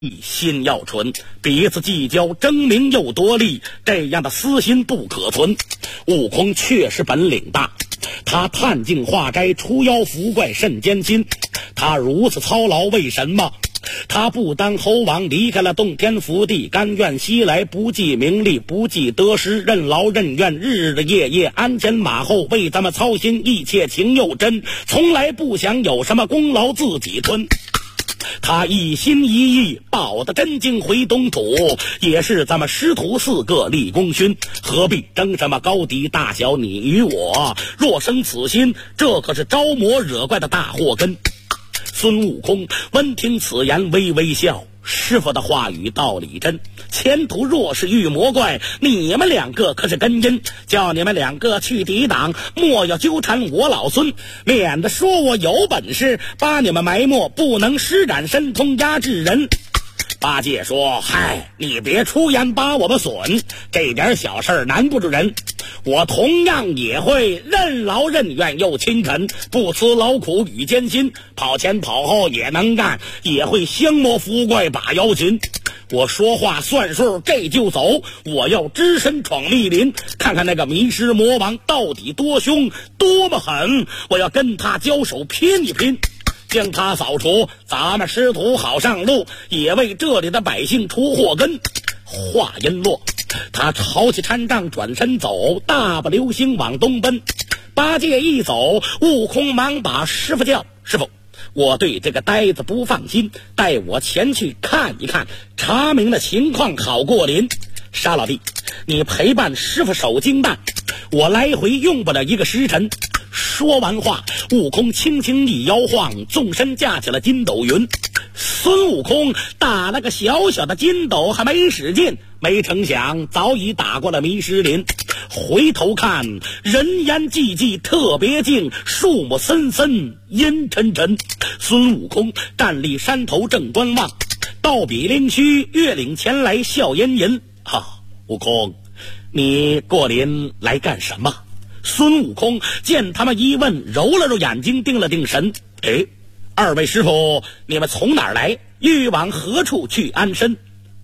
心要纯，彼此计较，争名又夺利，这样的私心不可存。悟空确实本领大，他探镜化斋，除妖伏怪甚艰辛。他如此操劳，为什么？他不当猴王，离开了洞天福地，甘愿西来，不计名利，不计得失，任劳任怨，日日夜夜鞍前马后，为咱们操心，一切情又真，从来不想有什么功劳自己吞。他一心一意保得真经回东土，也是咱们师徒4个立功勋，何必争什么高低大小你与我？若生此心，这可是招魔惹怪的大祸根。孙悟空闻听此言，微微笑，师傅的话语道理真，前途若是遇魔怪，你们2个可是根因，叫你们2个去抵挡，莫要纠缠我老孙，免得说我有本事，把你们埋没，不能施展神通压制人。八戒说：嗨，你别出言把我们损，这点小事难不住人，我同样也会任劳任怨又勤恳，不辞劳苦与艰辛，跑前跑后也能干，也会降魔伏怪把妖擒。我说话算数，这就走，我要只身闯密林，看看那个迷失魔王到底多凶多么狠，我要跟他交手拼一拼，将他扫除，咱们师徒好上路，也为这里的百姓除祸根。话音落，他抄起禅杖转身走，大步流星往东奔。八戒一走，悟空忙把师傅叫：师傅，我对这个呆子不放心，带我前去看一看，查明了情况好过临。沙老弟，你陪伴师傅守金蛋，我来回用不了1个时辰。说完话，悟空轻轻一摇晃，纵身架起了筋斗云。孙悟空打了个小小的筋斗，还没使劲，没成想早已打过了迷失林。回头看，人烟寂寂特别静，树木森森阴沉沉。孙悟空站立山头正观望，倒比灵虚越岭前来笑吟吟。悟空，你过林来干什么？孙悟空见他们一问，揉了揉眼睛，定了定神。2位师傅，你们从哪儿来？欲往何处去安身？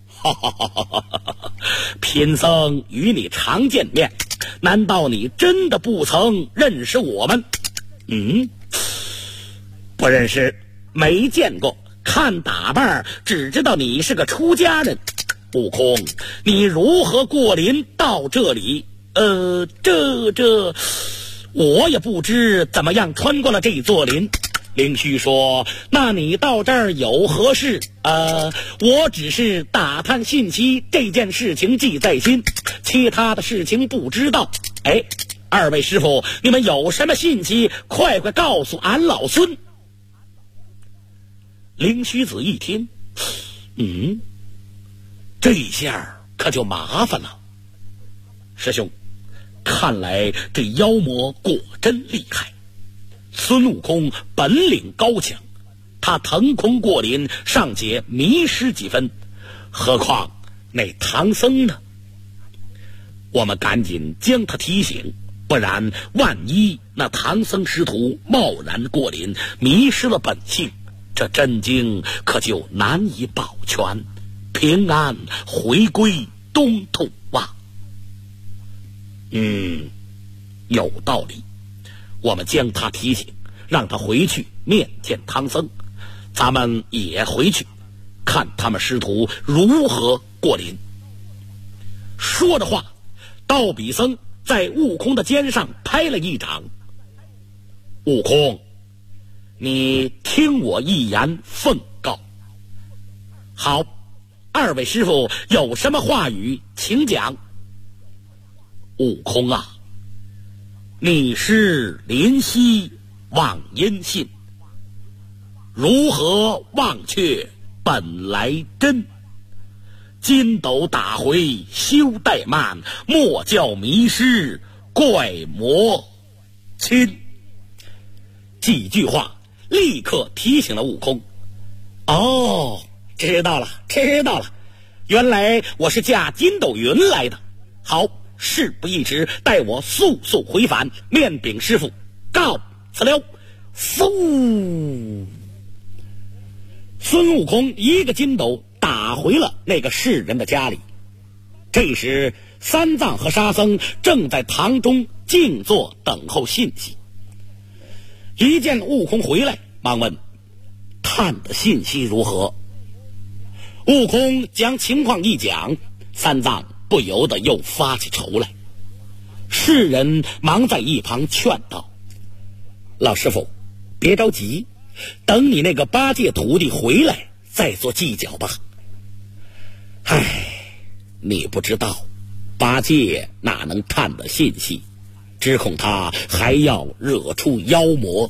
贫僧与你常见面，难道你真的不曾认识我们？不认识，没见过，看打扮只知道你是个出家人。悟空，你如何过林到这里？我也不知怎么样穿过了这座林。灵虚说：那你到这儿有何事？我只是打探信息，这件事情记在心，其他的事情不知道。2位师傅，你们有什么信息，快快告诉俺老孙。灵虚子一听，这下可就麻烦了。师兄，看来这妖魔果真厉害。孙悟空本领高强，他腾空过林尚且迷失几分，何况那唐僧呢？我们赶紧将他提醒，不然万一那唐僧师徒贸然过林，迷失了本性，这真经可就难以保全，平安回归东土啊。有道理，我们将他提醒，让他回去面见唐僧，咱们也回去看他们师徒如何过林。说着话，道比僧在悟空的肩上拍了一掌。悟空，你听我一言奉告。好，2位师傅有什么话语请讲。悟空啊，你是灵犀忘阴信，如何忘却本来真？筋斗打回休怠慢，莫叫迷失怪魔亲。几句话立刻提醒了悟空。知道了，原来我是驾筋斗云来的。好，事不宜迟，待我速速回返，面禀师傅，告辞了。孙悟空一个筋斗打回了那个士人的家里。这时三藏和沙僧正在堂中静坐等候信息，一见悟空回来，忙问探的信息如何。悟空将情况一讲，三藏不由得又发起愁来。世人忙在一旁劝道：老师傅，别着急，等你那个八戒徒弟回来再做计较吧。你不知道，八戒哪能探得信息，只恐他还要惹出妖魔。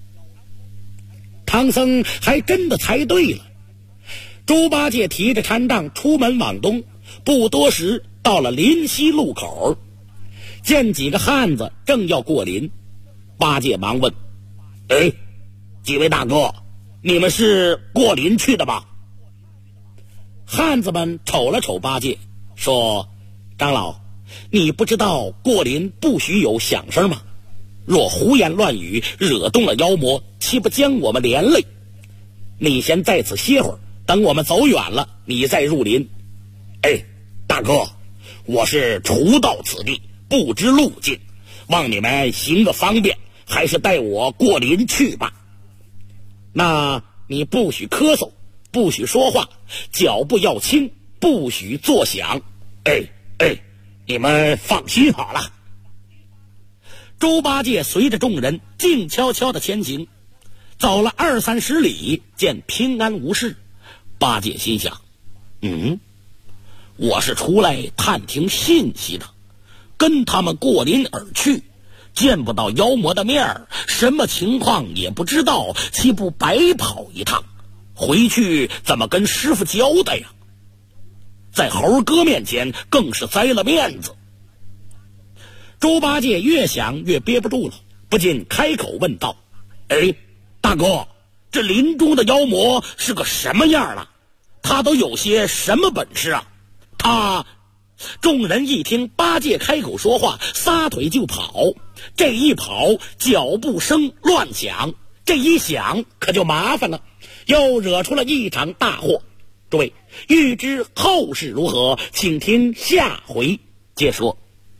唐僧还真的猜对了。猪八戒提着禅杖出门往东，不多时到了临溪路口，见几个汉子正要过林，八戒忙问：几位大哥，你们是过林去的吧？汉子们瞅了瞅八戒，说：长老，你不知道过林不许有响声吗？若胡言乱语惹动了妖魔，岂不将我们连累？你先在此歇会儿，等我们走远了，你再入林。大哥，我是初到此地，不知路径，望你们行个方便，还是带我过林去吧。那你不许咳嗽，不许说话，脚步要轻，不许作响。你们放心好了。猪八戒随着众人静悄悄的前行，走了20-30里，见平安无事。八戒心想：我是出来探听信息的，跟他们过林而去，见不到妖魔的面儿，什么情况也不知道，岂不白跑一趟？回去怎么跟师傅交代呀？在猴哥面前更是栽了面子。猪八戒越想越憋不住了，不禁开口问道：大哥，这林中的妖魔是个什么样了？他都有些什么本事啊？众人一听八戒开口说话，撒腿就跑。这一跑，脚步声乱响，这一响可就麻烦了，又惹出了一场大祸。诸位欲知后事如何，请听下回接说。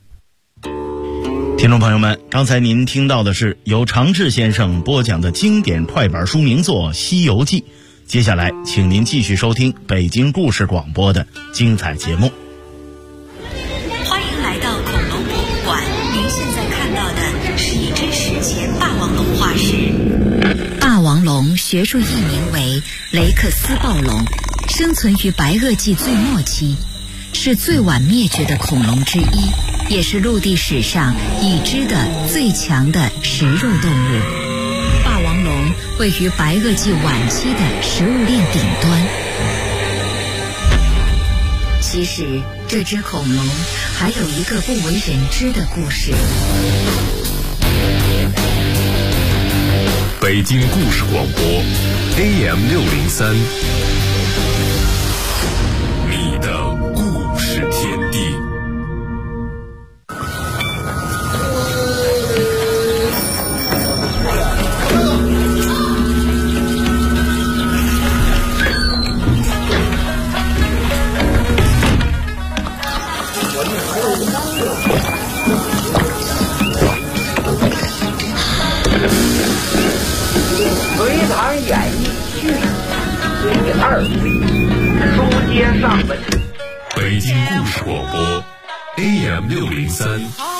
听众朋友们，刚才您听到的是由常志先生播讲的经典快板书名作《西游记》。接下来请您继续收听北京故事广播的精彩节目。 欢迎来到恐龙博物馆，您现在看到的是一只史前霸王龙化石。霸王龙学术译名为雷克斯暴龙，生存于白垩纪最末期，是最晚灭绝的恐龙之一，也是陆地史上已知的最强的食肉动物。霸王龙位于白垩纪晚期的食物链顶端。其实这只恐龙还有一个不为人知的故事。 北京故事广播 AM603， 你的故事天地。 隋唐演义续第2回，书接上文。 北京故事广播 AM603。